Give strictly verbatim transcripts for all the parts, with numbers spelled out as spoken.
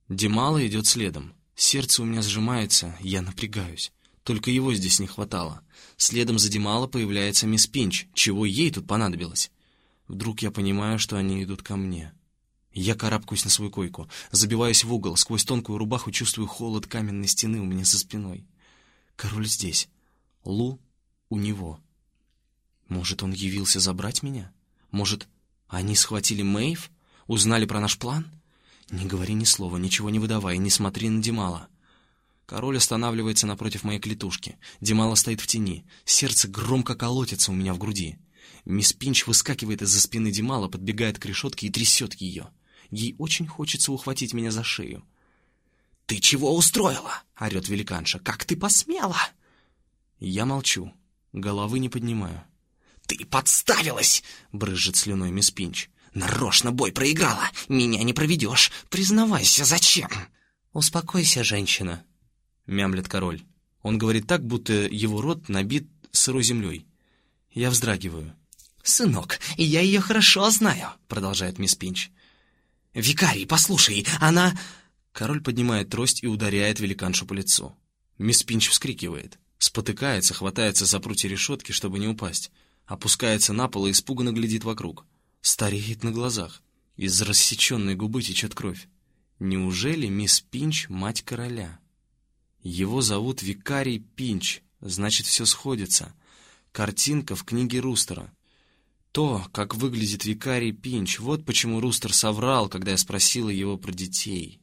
Димала идет следом. Сердце у меня сжимается, я напрягаюсь. Только его здесь не хватало. Следом за Димала появляется мисс Пинч. Чего ей тут понадобилось? Вдруг я понимаю, что они идут ко мне. Я карабкаюсь на свою койку, забиваюсь в угол, сквозь тонкую рубаху чувствую холод каменной стены у меня за спиной. Король здесь. Лу у него. Может, он явился забрать меня? Может, они схватили Мэйв? Узнали про наш план? Не говори ни слова, ничего не выдавай, не смотри на Димала. Король останавливается напротив моей клетушки. Димала стоит в тени. Сердце громко колотится у меня в груди. Мисс Пинч выскакивает из-за спины Димала, подбегает к решетке и трясет ее. Ей очень хочется ухватить меня за шею. «Ты чего устроила?» — орет великанша. «Как ты посмела?» Я молчу, головы не поднимаю. «Ты подставилась!» — брызжет слюной мисс Пинч. «Нарочно бой проиграла! Меня не проведешь! Признавайся, зачем?» «Успокойся, женщина!» — мямлет король. Он говорит так, будто его рот набит сырой землей. Я вздрагиваю. «Сынок, я ее хорошо знаю!» — продолжает мисс Пинч. «Викарий, послушай, она...» Король поднимает трость и ударяет великаншу по лицу. Мисс Пинч вскрикивает. Спотыкается, хватается за прутья решетки, чтобы не упасть. Опускается на пол и испуганно глядит вокруг. Стареет на глазах. Из рассеченной губы течет кровь. Неужели мисс Пинч — мать короля? Его зовут Викарий Пинч, значит, все сходится. Картинка в книге Рустера. То, как выглядит Викарий Пинч, вот почему Рустер соврал, когда я спросила его про детей.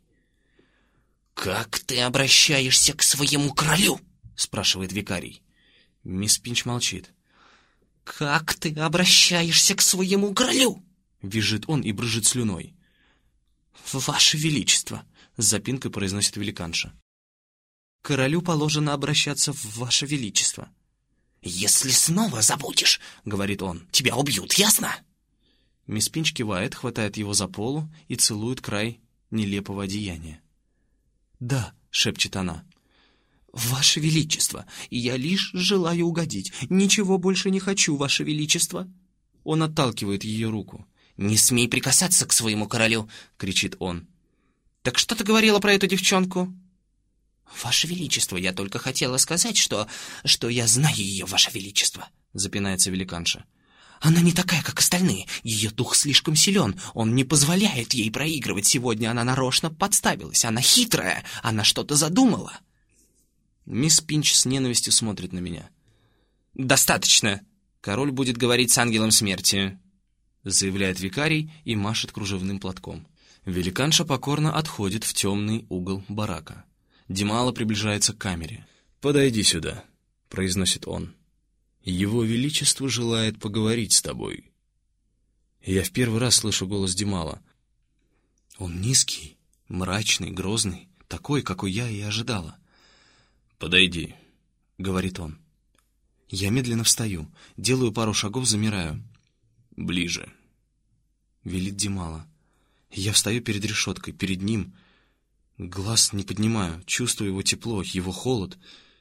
«Как ты обращаешься к своему королю?» — спрашивает Викарий. Мисс Пинч молчит. «Как ты обращаешься к своему королю?» — визжит он и брызжет слюной. «Ваше Величество!» — с запинкой произносит великанша. «Королю положено обращаться в Ваше Величество». «Если снова забудешь, — говорит он, — тебя убьют, ясно?» Мисс Пинч кивает, хватает его за полу и целует край нелепого одеяния. «Да», — шепчет она. «Ваше Величество, я лишь желаю угодить. Ничего больше не хочу, Ваше Величество». Он отталкивает ее руку. «Не смей прикасаться к своему королю!» — кричит он. «Так что ты говорила про эту девчонку?» «Ваше Величество, я только хотела сказать, что... что я знаю ее, Ваше Величество», — запинается великанша. «Она не такая, как остальные. Ее дух слишком силен. Он не позволяет ей проигрывать. Сегодня она нарочно подставилась. Она хитрая. Она что-то задумала». Мисс Пинч с ненавистью смотрит на меня. «Достаточно. Король будет говорить с ангелом смерти», — заявляет викарий и машет кружевным платком. Великанша покорно отходит в темный угол барака. Димала приближается к камере. «Подойди сюда», — произносит он. «Его Величество желает поговорить с тобой». Я в первый раз слышу голос Димала. Он низкий, мрачный, грозный, такой, какой я и ожидала. «Подойди», — говорит он. Я медленно встаю, делаю пару шагов, замираю. «Ближе», — велит Димала. Я встаю перед решеткой, перед ним. Глаз не поднимаю, чувствую его тепло, его холод.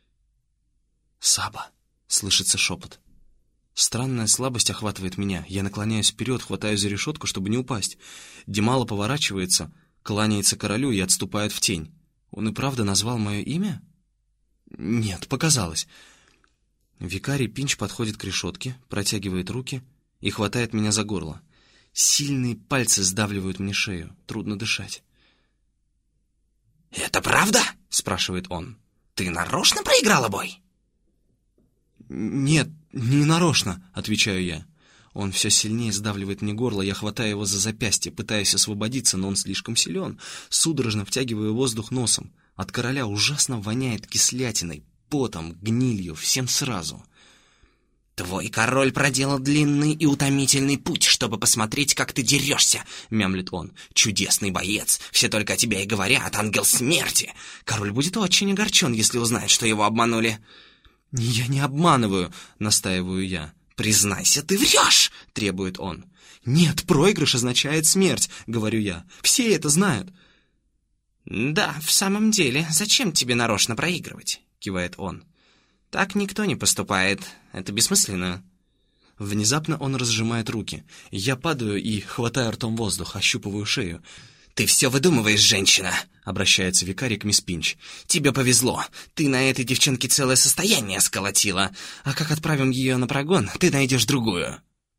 «Саба», — слышится шепот. Странная слабость охватывает меня. Я наклоняюсь вперед, хватаю за решетку, чтобы не упасть. Димала поворачивается, кланяется королю и отступает в тень. Он и правда назвал мое имя? Нет, показалось. Викарий Пинч подходит к решетке, протягивает руки и хватает меня за горло. Сильные пальцы сдавливают мне шею, трудно дышать. «Это правда?» — спрашивает он. «Ты нарочно проиграла бой?» «Нет, не нарочно», — отвечаю я. Он все сильнее сдавливает мне горло, я хватаю его за запястье, пытаюсь освободиться, но он слишком силен. Судорожно втягиваю воздух носом. От короля ужасно воняет кислятиной, потом, гнилью, всем сразу. «Твой король проделал длинный и утомительный путь, чтобы посмотреть, как ты дерешься», — мямлит он. «Чудесный боец, все только о тебе и говорят, ангел смерти. Король будет очень огорчен, если узнает, что его обманули». «Я не обманываю», — настаиваю я. «Признайся, ты врешь», — требует он. «Нет, проигрыш означает смерть», — говорю я. «Все это знают». «Да, в самом деле, зачем тебе нарочно проигрывать?» — кивает он. «Так никто не поступает. Это бессмысленно». Внезапно он разжимает руки. Я падаю и хватаю ртом воздух, ощупываю шею. «Ты все выдумываешь, женщина!» — обращается викарий к мисс Пинч. «Тебе повезло. Ты на этой девчонке целое состояние сколотила. А как отправим ее на прогон, ты найдешь другую».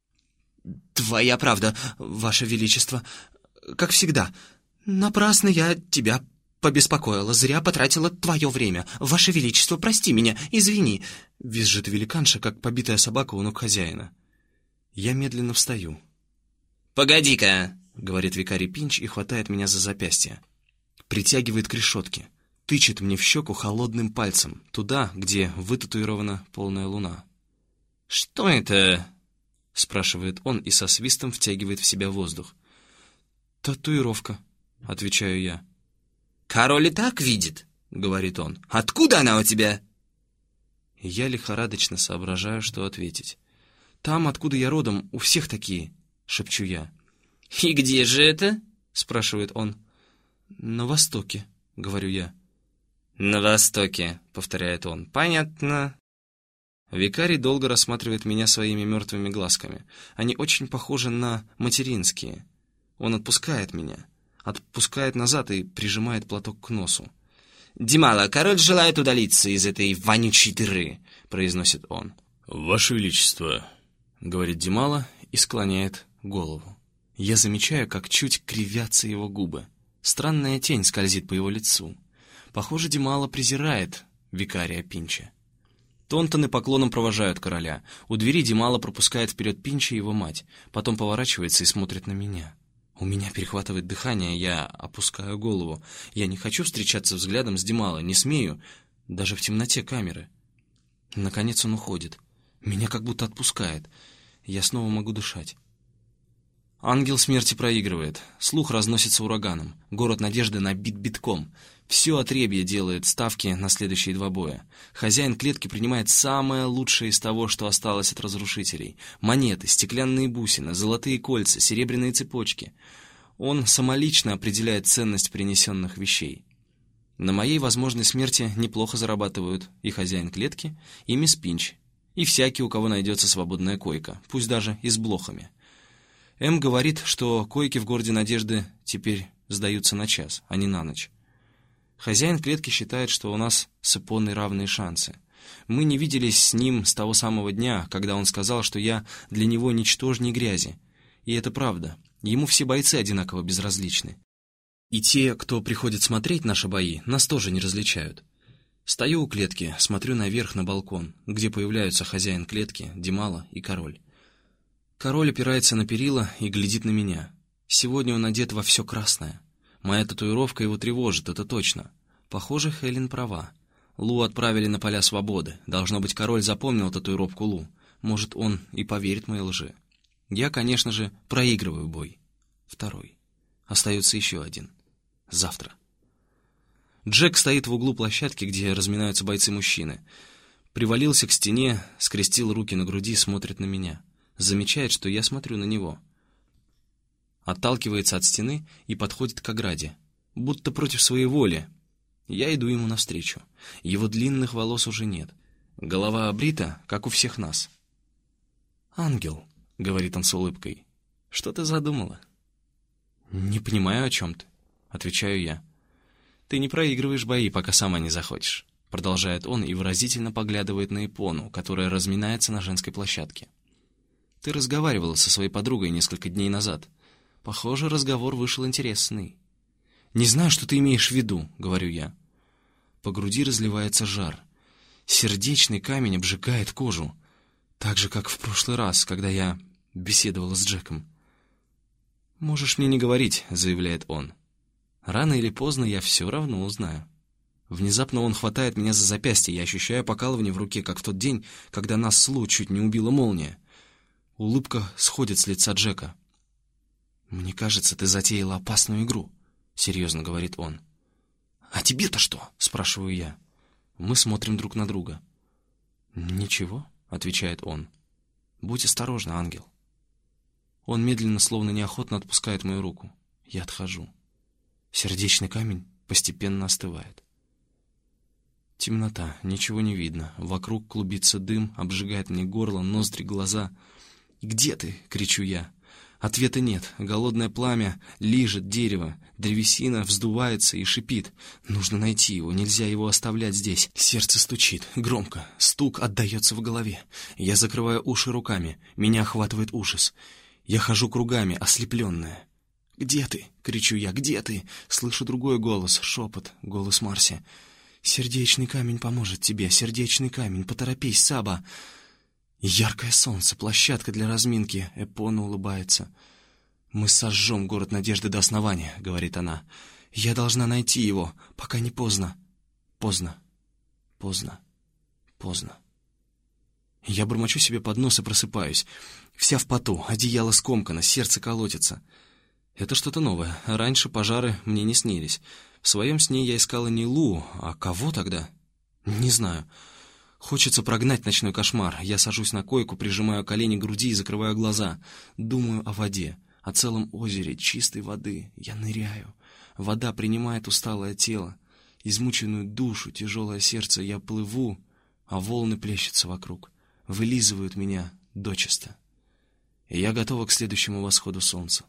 «Твоя правда, Ваше Величество. Как всегда. Напрасно я тебя побеспокоила, зря потратила твое время. Ваше Величество, прости меня, извини!» — визжит великанша, как побитая собака у ног хозяина. Я медленно встаю. «Погоди-ка!» — говорит викарий Пинч и хватает меня за запястье. Притягивает к решетке. Тычет мне в щеку холодным пальцем, туда, где вытатуирована полная луна. «Что это?» — спрашивает он и со свистом втягивает в себя воздух. «Татуировка», — отвечаю я. «Король и так видит», — говорит он. «Откуда она у тебя?» Я лихорадочно соображаю, что ответить. «Там, откуда я родом, у всех такие», — шепчу я. «И где же это?» — спрашивает он. «На востоке», — говорю я. «На востоке», — повторяет он. «Понятно». Викарий долго рассматривает меня своими мертвыми глазками. Они очень похожи на материнские. Он отпускает меня, отпускает назад и прижимает платок к носу. «Димала, король желает удалиться из этой вонючей дыры», — произносит он. «Ваше Величество», — говорит Димала и склоняет голову. Я замечаю, как чуть кривятся его губы. Странная тень скользит по его лицу. Похоже, Димала презирает викария Пинча. Тонтоны поклоном провожают короля. У двери Димала пропускает вперед Пинча и его мать. Потом поворачивается и смотрит на меня. У меня перехватывает дыхание, я опускаю голову. Я не хочу встречаться взглядом с Димала, не смею, даже в темноте камеры. Наконец он уходит. Меня как будто отпускает. Я снова могу дышать. Ангел смерти проигрывает. Слух разносится ураганом. Город надежды набит битком. Все отребье делает ставки на следующие два боя. Хозяин клетки принимает самое лучшее из того, что осталось от разрушителей. Монеты, стеклянные бусины, золотые кольца, серебряные цепочки. Он самолично определяет ценность принесенных вещей. На моей возможной смерти неплохо зарабатывают и хозяин клетки, и мисс Пинч, и всякий, у кого найдется свободная койка, пусть даже и с блохами. М говорит, что койки в городе Надежды теперь сдаются на час, а не на ночь. Хозяин клетки считает, что у нас с Ипоной равные шансы. Мы не виделись с ним с того самого дня, когда он сказал, что я для него ничтожней грязи. И это правда. Ему все бойцы одинаково безразличны. И те, кто приходит смотреть наши бои, нас тоже не различают. Стою у клетки, смотрю наверх на балкон, где появляются хозяин клетки, Димала и король. Король опирается на перила и глядит на меня. Сегодня он одет во все красное. Моя татуировка его тревожит, это точно. Похоже, Хелен права. Лу отправили на поля свободы. Должно быть, король запомнил татуировку Лу. Может, он и поверит моей лжи. Я, конечно же, проигрываю бой. Второй. Остается еще один. Завтра. Джек стоит в углу площадки, где разминаются бойцы-мужчины. Привалился к стене, скрестил руки на груди, смотрит на меня. Замечает, что я смотрю на него. Отталкивается от стены и подходит к ограде. Будто против своей воли. Я иду ему навстречу. Его длинных волос уже нет. Голова обрита, как у всех нас. «Ангел», — говорит он с улыбкой, — «что ты задумала?» «Не понимаю, о чем ты», — отвечаю я. «Ты не проигрываешь бои, пока сама не захочешь», — продолжает он и выразительно поглядывает на Ипону, которая разминается на женской площадке. «Ты разговаривала со своей подругой несколько дней назад. Похоже, разговор вышел интересный». «Не знаю, что ты имеешь в виду», — говорю я. По груди разливается жар. Сердечный камень обжигает кожу. Так же, как в прошлый раз, когда я беседовала с Джеком. «Можешь мне не говорить», — заявляет он. «Рано или поздно я все равно узнаю». Внезапно он хватает меня за запястье, я ощущаю покалывание в руке, как в тот день, когда нас с Лу чуть не убила молния. Улыбка сходит с лица Джека. «Мне кажется, ты затеяла опасную игру», — серьезно говорит он. «А тебе-то что?» — спрашиваю я. Мы смотрим друг на друга. «Ничего», — отвечает он. «Будь осторожна, ангел». Он медленно, словно неохотно отпускает мою руку. Я отхожу. Сердечный камень постепенно остывает. Темнота, ничего не видно. Вокруг клубится дым, обжигает мне горло, ноздри, глаза. «Где ты?» — кричу я. Ответа нет. Голодное пламя лижет дерево. Древесина вздувается и шипит. Нужно найти его, нельзя его оставлять здесь. Сердце стучит. Громко. Стук отдается в голове. Я закрываю уши руками. Меня охватывает ужас. Я хожу кругами, ослепленная. «Где ты?» — кричу я. «Где ты?» Слышу другой голос, шепот, голос Марси. «Сердечный камень поможет тебе, сердечный камень, поторопись, Саба!» Яркое солнце, площадка для разминки. Эпона улыбается. «Мы сожжем город Надежды до основания», — говорит она. «Я должна найти его, пока не поздно». Поздно. Поздно. Поздно. Я бормочу себе под нос и просыпаюсь. Вся в поту, одеяло скомкано, сердце колотится. Это что-то новое. Раньше пожары мне не снились. В своем сне я искала не Лу, а кого тогда? Не знаю. Хочется прогнать ночной кошмар. Я сажусь на койку, прижимаю колени к груди и закрываю глаза. Думаю о воде, о целом озере чистой воды. Я ныряю. Вода принимает усталое тело, измученную душу, тяжелое сердце. Я плыву, а волны плещутся вокруг, вылизывают меня дочисто. И я готова к следующему восходу солнца.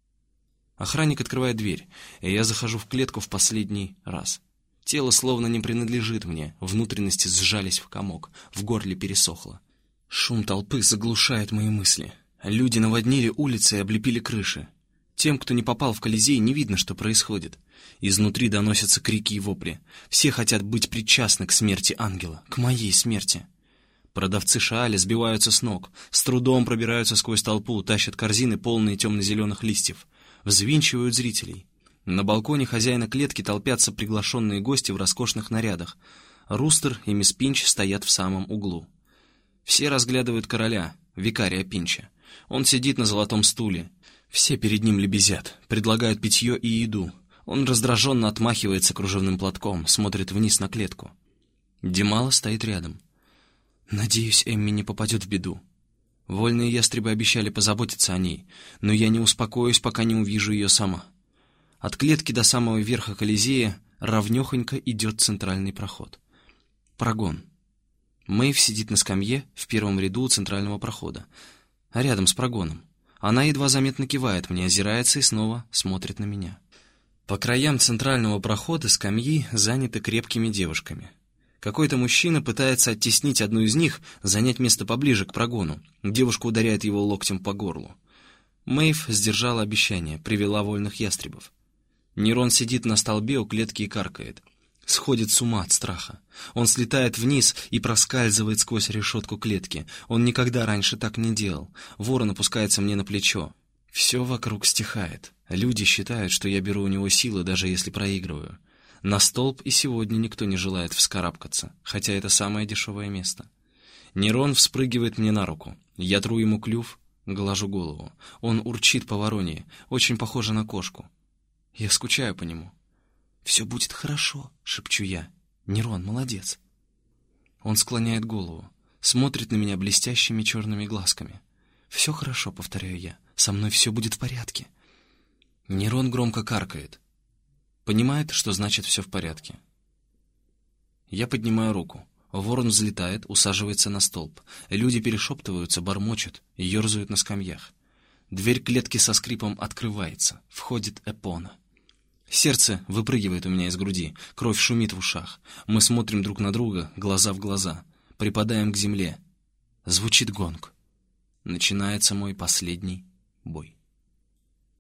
Охранник открывает дверь, и я захожу в клетку в последний раз. Тело словно не принадлежит мне, внутренности сжались в комок, в горле пересохло. Шум толпы заглушает мои мысли. Люди наводнили улицы и облепили крыши. Тем, кто не попал в Колизей, не видно, что происходит. Изнутри доносятся крики и вопли. Все хотят быть причастны к смерти ангела, к моей смерти. Продавцы шааля сбиваются с ног, с трудом пробираются сквозь толпу, тащат корзины, полные темно-зеленых листьев. Взвинчивают зрителей. На балконе хозяина клетки толпятся приглашенные гости в роскошных нарядах. Рустер и мисс Пинч стоят в самом углу. Все разглядывают короля, викария Пинча. Он сидит на золотом стуле. Все перед ним лебезят, предлагают питье и еду. Он раздраженно отмахивается кружевным платком, смотрит вниз на клетку. Демала стоит рядом. Надеюсь, Эмми не попадет в беду. Вольные ястребы обещали позаботиться о ней, но я не успокоюсь, пока не увижу ее сама. От клетки до самого верха Колизея ровнёхонько идет центральный проход. Прогон. Мэйв сидит на скамье в первом ряду у центрального прохода, а рядом с прогоном. Она едва заметно кивает мне, озирается и снова смотрит на меня. По краям центрального прохода скамьи заняты крепкими девушками. Какой-то мужчина пытается оттеснить одну из них, занять место поближе к прогону. Девушка ударяет его локтем по горлу. Мэйв сдержала обещание, привела вольных ястребов. Нерон сидит на столбе у клетки и каркает. Сходит с ума от страха. Он слетает вниз и проскальзывает сквозь решетку клетки. Он никогда раньше так не делал. Ворон опускается мне на плечо. Все вокруг стихает. Люди считают, что я беру у него силы, даже если проигрываю. На столб и сегодня никто не желает вскарабкаться, хотя это самое дешевое место. Нерон вспрыгивает мне на руку. Я тру ему клюв, глажу голову. Он урчит по воронье, очень похоже на кошку. Я скучаю по нему. «Все будет хорошо», — шепчу я. «Нерон, молодец». Он склоняет голову, смотрит на меня блестящими черными глазками. «Все хорошо», — повторяю я. «Со мной все будет в порядке». Нерон громко каркает. Понимает, что значит «все в порядке». Я поднимаю руку. Ворон взлетает, усаживается на столб. Люди перешептываются, бормочут, ерзают на скамьях. Дверь клетки со скрипом открывается. Входит Эпона. Сердце выпрыгивает у меня из груди, кровь шумит в ушах. Мы смотрим друг на друга, глаза в глаза. Припадаем к земле. Звучит гонг. Начинается мой последний бой.